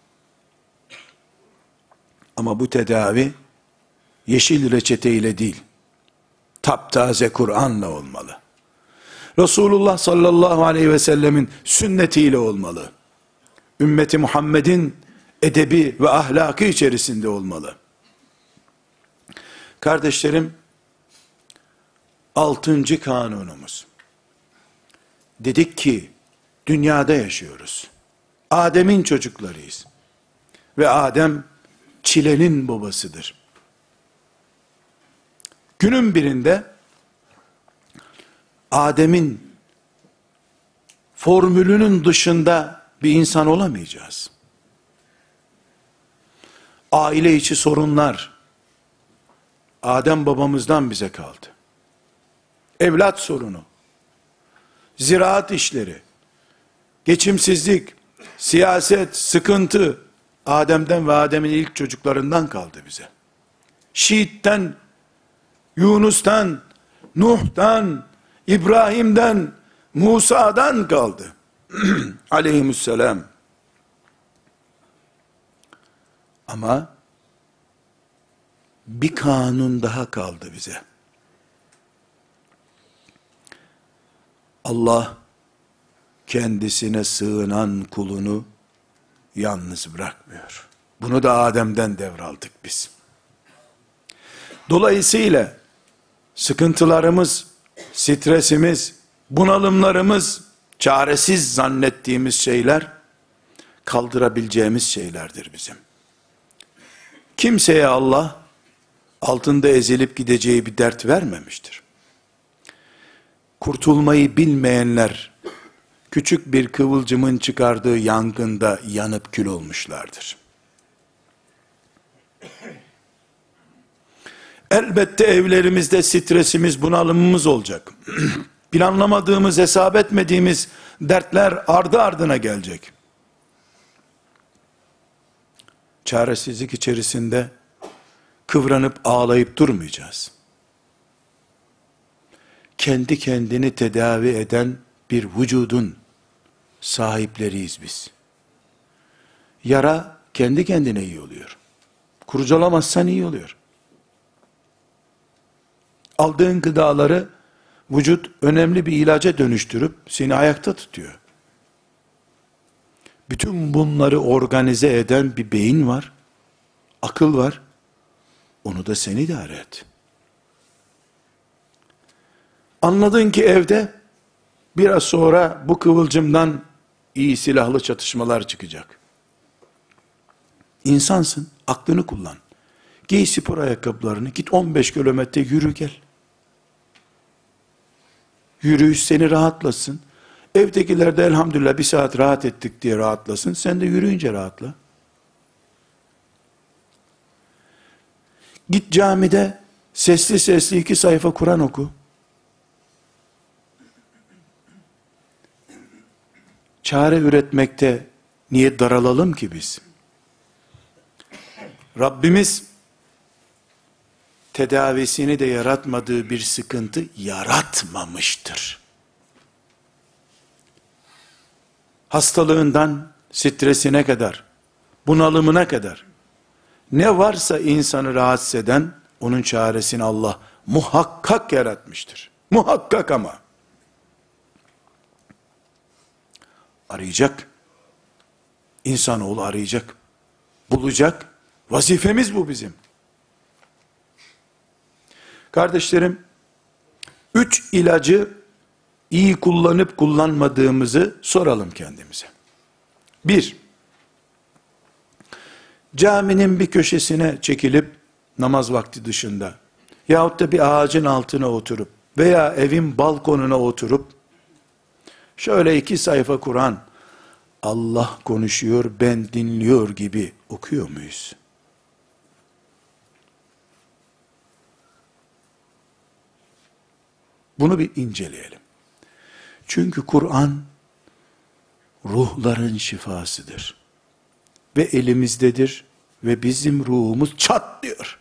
Ama bu tedavi yeşil reçeteyle değil, taptaze Kur'an'la olmalı. Resulullah sallallahu aleyhi ve sellemin sünnetiyle olmalı. Ümmeti Muhammed'in edebi ve ahlakı içerisinde olmalı. Kardeşlerim, 6. kanunumuz. Dedik ki, dünyada yaşıyoruz. Adem'in çocuklarıyız. Ve Adem, çilenin babasıdır. Günün birinde, Adem'in formülünün dışında bir insan olamayacağız. Aile içi sorunlar, Adem babamızdan bize kaldı. Evlat sorunu, ziraat işleri, geçimsizlik, siyaset, sıkıntı, Adem'den ve Adem'in ilk çocuklarından kaldı bize. Şiit'ten, Yunus'tan, Nuh'tan, İbrahim'den, Musa'dan kaldı. Aleyhisselam. Ama bir kanun daha kaldı bize. Allah kendisine sığınan kulunu yalnız bırakmıyor. Bunu da Adem'den devraldık biz. Dolayısıyla sıkıntılarımız, stresimiz, bunalımlarımız, çaresiz zannettiğimiz şeyler, kaldırabileceğimiz şeylerdir bizim. Kimseye Allah, altında ezilip gideceği bir dert vermemiştir. kurtulmayı bilmeyenler, küçük bir kıvılcımın çıkardığı yangında yanıp kül olmuşlardır. Elbette evlerimizde stresimiz, bunalımımız olacak. Planlamadığımız, hesap etmediğimiz dertler ardı ardına gelecek. Çaresizlik içerisinde kıvranıp ağlayıp durmayacağız. Kendi kendini tedavi eden bir vücudun sahipleriyiz biz. Yara kendi kendine iyi oluyor. Kurcalamazsan iyi oluyor. Aldığın gıdaları vücut önemli bir ilaca dönüştürüp seni ayakta tutuyor. Bütün bunları organize eden bir beyin var, akıl var. Onu da sen idare et. Anladın ki evde biraz sonra bu kıvılcımdan iyi silahlı çatışmalar çıkacak. İnsansın, aklını kullan. Giy spor ayakkabılarını, git 15 kilometre yürü gel. Yürüyüş seni rahatlasın. Evdekiler de elhamdülillah bir saat rahat ettik diye rahatlasın. Sen de yürüyünce rahatla. Git camide sesli sesli 2 sayfa Kur'an oku. Çare üretmekte niye daralalım ki biz? Rabbimiz tedavisini de yaratmadığı bir sıkıntı yaratmamıştır. Hastalığından stresine kadar, bunalımına kadar ne varsa insanı rahatsız eden onun çaresini Allah muhakkak yaratmıştır. Muhakkak ama. Arayacak. İnsanoğlu arayacak. Bulacak. Vazifemiz bu bizim. Kardeşlerim, 3 ilacı iyi kullanıp kullanmadığımızı soralım kendimize. 1, caminin bir köşesine çekilip namaz vakti dışında yahut da bir ağacın altına oturup veya evin balkonuna oturup şöyle 2 sayfa Kur'an, Allah konuşuyor, ben dinliyor gibi okuyor muyuz? Bunu bir inceleyelim. Çünkü Kur'an ruhların şifasıdır. Ve elimizdedir ve bizim ruhumuz çatlıyor.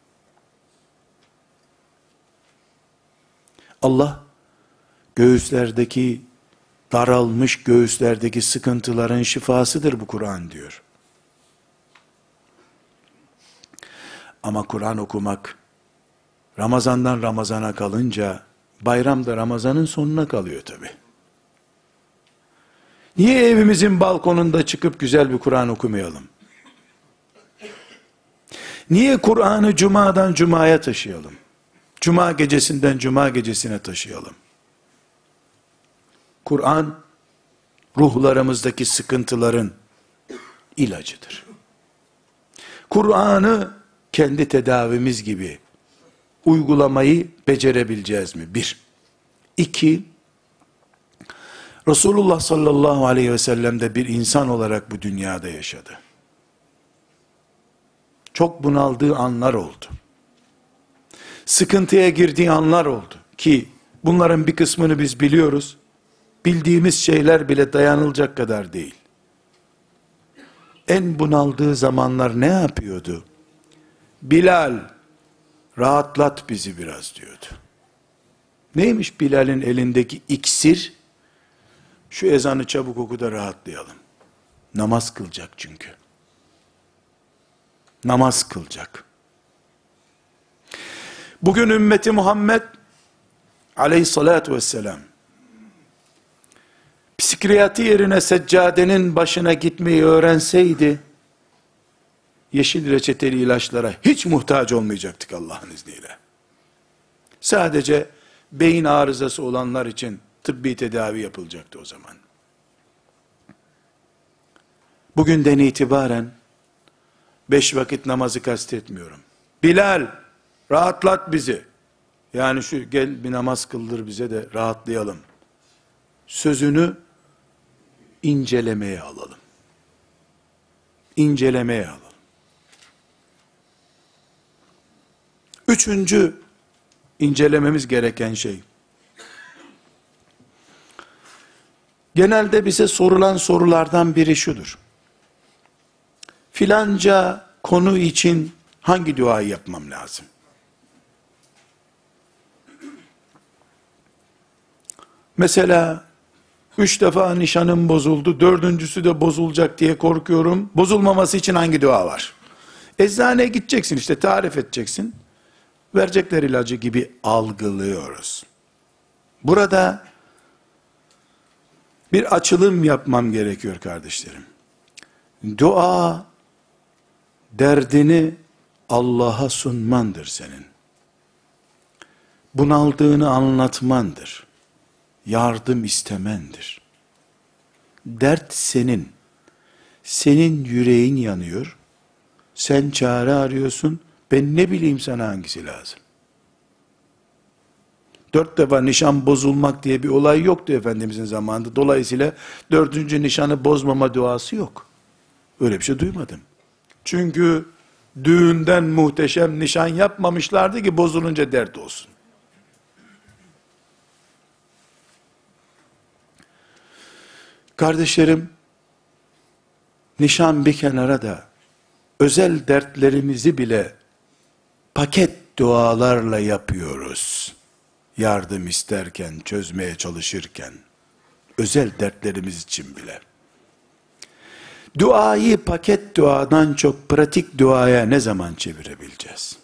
Allah göğüslerdeki daralmış göğüslerdeki sıkıntıların şifasıdır bu Kur'an diyor. Ama Kur'an okumak Ramazandan Ramazana kalınca bayramda Ramazanın sonuna kalıyor tabi. Niye evimizin balkonunda çıkıp güzel bir Kur'an okumayalım? Niye Kur'an'ı cumadan cumaya taşıyalım? Cuma gecesinden cuma gecesine taşıyalım. Kur'an ruhlarımızdaki sıkıntıların ilacıdır. Kur'an'ı kendi tedavimiz gibi uygulamayı becerebileceğiz mi? 1. 2. Resulullah sallallahu aleyhi ve sellem de bir insan olarak bu dünyada yaşadı. Çok bunaldığı anlar oldu. Sıkıntıya girdiği anlar oldu. Ki bunların bir kısmını biz biliyoruz. Bildiğimiz şeyler bile dayanılacak kadar değil. En bunaldığı zamanlar ne yapıyordu? Bilal, rahatlat bizi biraz diyordu. Neymiş Bilal'in elindeki iksir? Şu ezanı çabuk oku da rahatlayalım. Namaz kılacak çünkü. Namaz kılacak. Bugün ümmeti Muhammed aleyhissalatu vesselam psikiyatri yerine seccadenin başına gitmeyi öğrenseydi yeşil reçeteli ilaçlara hiç muhtaç olmayacaktık Allah'ın izniyle. Sadece beyin arızası olanlar için tıbbi tedavi yapılacaktı o zaman. Bugünden itibaren 5 vakit namazı kastetmiyorum. Bilal, rahatlat bizi. Yani şu gel bir namaz kıldır bize de rahatlayalım sözünü incelemeye alalım. İncelemeye alalım. Üçüncü incelememiz gereken şey, genelde bize sorulan sorulardan biri şudur: filanca konu için hangi duayı yapmam lazım? Mesela 3 defa nişanım bozuldu, dördüncüsü de bozulacak diye korkuyorum. Bozulmaması için hangi dua var? Eczaneye gideceksin, işte tarif edeceksin. Verecekler ilacı gibi algılıyoruz. Burada bir açılım yapmam gerekiyor kardeşlerim. Dua, derdini Allah'a sunmandır senin. Bunaldığını anlatmandır. Yardım istemendir. Dert senin. Senin yüreğin yanıyor. Sen çare arıyorsun. Ben ne bileyim sana hangisi lazım? 4 defa nişan bozulmak diye bir olay yoktu Efendimizin zamanında. Dolayısıyla 4. nişanı bozmama duası yok. Öyle bir şey duymadım. Çünkü düğünden muhteşem nişan yapmamışlardı ki bozulunca dert olsun. Kardeşlerim, nişan bir kenara da özel dertlerimizi bile paket dualarla yapıyoruz. Yardım isterken, çözmeye çalışırken, özel dertlerimiz için bile. Duayı paket duadan çok pratik duaya ne zaman çevirebileceğiz?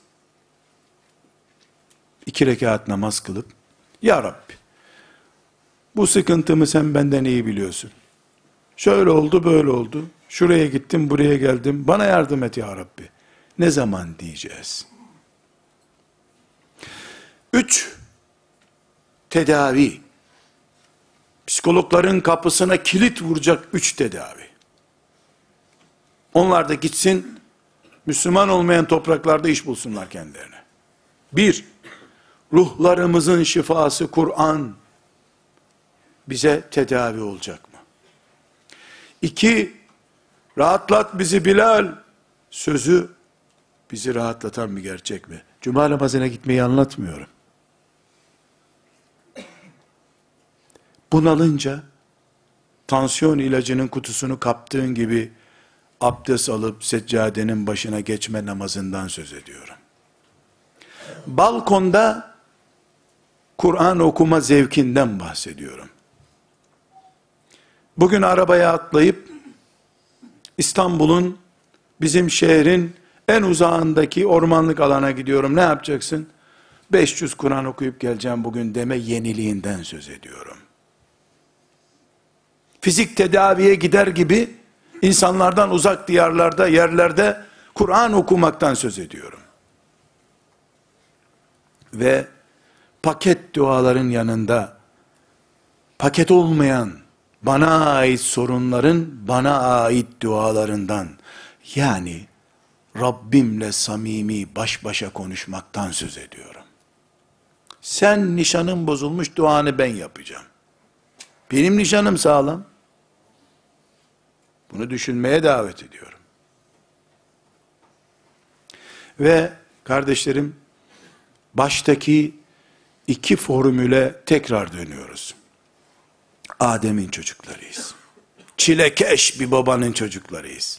2 rekat namaz kılıp, Ya Rabbi, bu sıkıntımı sen benden iyi biliyorsun. Şöyle oldu, böyle oldu. Şuraya gittim, buraya geldim. Bana yardım et ya Rabbi. Ne zaman diyeceğiz? 3. Tedavi. Psikologların kapısına kilit vuracak 3 tedavi. Onlar da gitsin, Müslüman olmayan topraklarda iş bulsunlar kendilerine. 1. Ruhlarımızın şifası Kur'an bize tedavi olacak mı? 2. Rahatlat bizi Bilal sözü bizi rahatlatan bir gerçek mi? Cuma namazına gitmeyi anlatmıyorum. Bunalınca tansiyon ilacının kutusunu kaptığın gibi abdest alıp seccadenin başına geçme namazından söz ediyorum. Balkonda Kur'an okuma zevkinden bahsediyorum. Bugün arabaya atlayıp İstanbul'un, bizim şehrin en uzağındaki ormanlık alana gidiyorum. Ne yapacaksın? 500 Kur'an okuyup geleceğim bugün deme yeniliğinden söz ediyorum. Fizik tedaviye gider gibi insanlardan uzak diyarlarda, yerlerde Kur'an okumaktan söz ediyorum. Ve paket duaların yanında paket olmayan bana ait sorunların bana ait dualarından, yani Rabbimle samimi baş başa konuşmaktan söz ediyorum. Sen nişanın bozulmuş, duanı ben yapacağım. Benim nişanım sağlam. Bunu düşünmeye davet ediyorum. Ve kardeşlerim, baştaki 2 formüle tekrar dönüyoruz. Adem'in çocuklarıyız. Çilekeş bir babanın çocuklarıyız.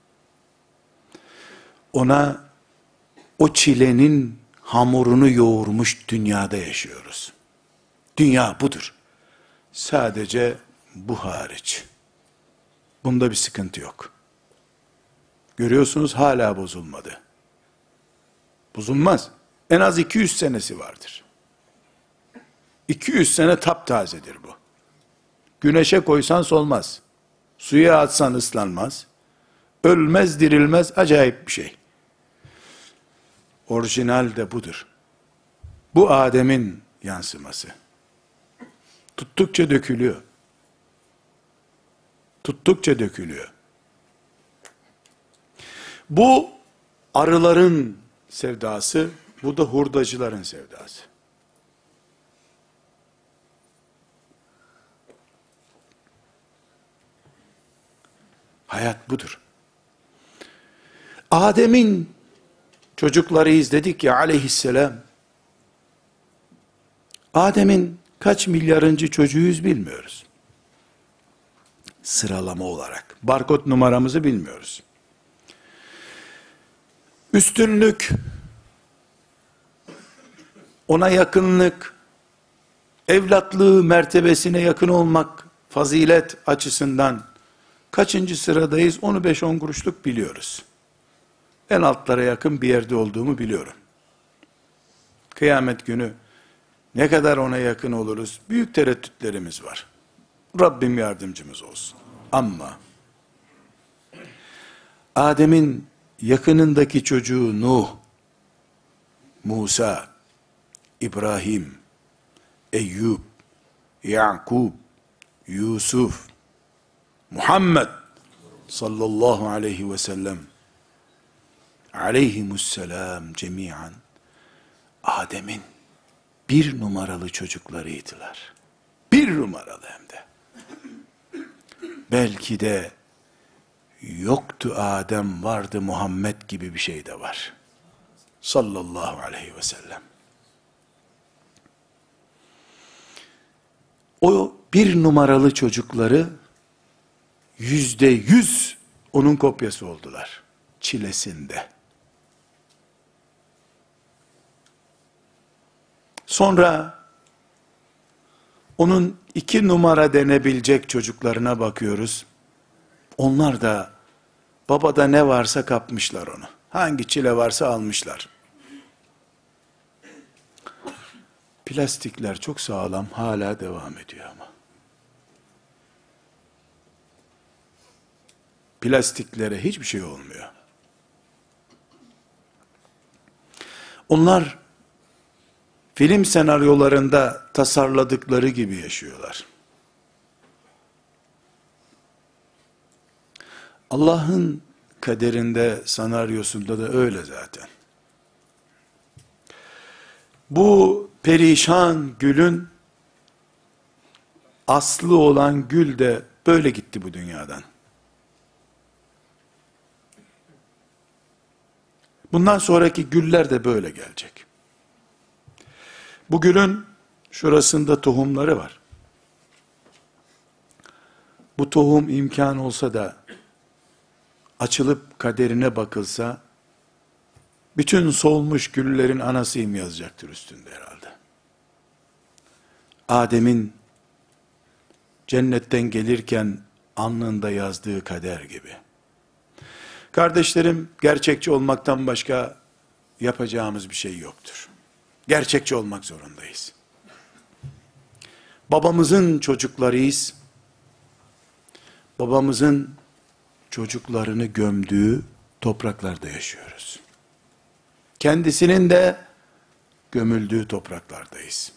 Ona o çilenin hamurunu yoğurmuş dünyada yaşıyoruz. Dünya budur. Sadece bu hariç. Bunda bir sıkıntı yok. Görüyorsunuz hala bozulmadı. Bozulmaz. En az 200 senesi vardır. 200 sene taptazedir bu. Güneşe koysan solmaz. Suya atsan ıslanmaz. Ölmez, dirilmez, acayip bir şey. Orijinal de budur. Bu Adem'in yansıması. Tuttukça dökülüyor. Tuttukça dökülüyor. Bu arıların sevdası, bu da hurdacıların sevdası. Hayat budur. Adem'in çocuklarıyız dedik ya aleyhisselam. Adem'in kaç milyarıncı çocuğuyuz bilmiyoruz. Sıralama olarak. Barkod numaramızı bilmiyoruz. Üstünlük, ona yakınlık, evlatlığı mertebesine yakın olmak, fazilet açısından kaçıncı sıradayız onu 5-10 kuruşluk biliyoruz. En altlara yakın bir yerde olduğumu biliyorum. Kıyamet günü ne kadar ona yakın oluruz? Büyük tereddütlerimiz var. Rabbim yardımcımız olsun. Ama Adem'in yakınındaki çocuğu Nuh, Musa, İbrahim, Eyyub, Yakub, Yusuf, Muhammed sallallahu aleyhi ve sellem aleyhimusselam cemiyan Adem'in bir numaralı çocuklarıydılar. Bir numaralı hem de. Belki de yoktu Adem vardı Muhammed gibi bir şey de var. Sallallahu aleyhi ve sellem. O bir numaralı çocukları %100 onun kopyası oldular. Çilesinde. Sonra onun 2 numara denebilecek çocuklarına bakıyoruz. Onlar da babada ne varsa kapmışlar onu. Hangi çile varsa almışlar. Plastikler çok sağlam hala devam ediyor ama. Plastiklere hiçbir şey olmuyor. Onlar film senaryolarında tasarladıkları gibi yaşıyorlar. Allah'ın kaderinde, senaryosunda da öyle zaten. Bu perişan gülün aslı olan gül de böyle gitti bu dünyadan. Bundan sonraki güller de böyle gelecek. Bu gülün şurasında tohumları var. Bu tohum imkan olsa da açılıp kaderine bakılsa bütün solmuş güllerin anasıyım yazacaktır üstünde herhalde. Adem'in cennetten gelirken alnında yazdığı kader gibi. Kardeşlerim, gerçekçi olmaktan başka yapacağımız bir şey yoktur. Gerçekçi olmak zorundayız. Babamızın çocuklarıyız. Babamızın çocuklarını gömdüğü topraklarda yaşıyoruz. Kendisinin de gömüldüğü topraklardayız.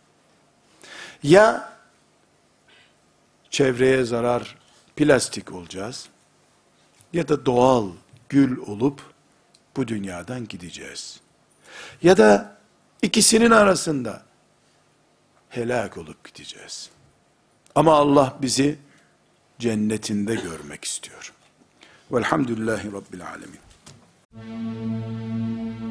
Ya çevreye zarar plastik olacağız ya da doğal gül olup bu dünyadan gideceğiz. Ya da ikisinin arasında helak olup gideceğiz. Ama Allah bizi cennetinde görmek istiyor. Velhamdülillahi Rabbil alemin.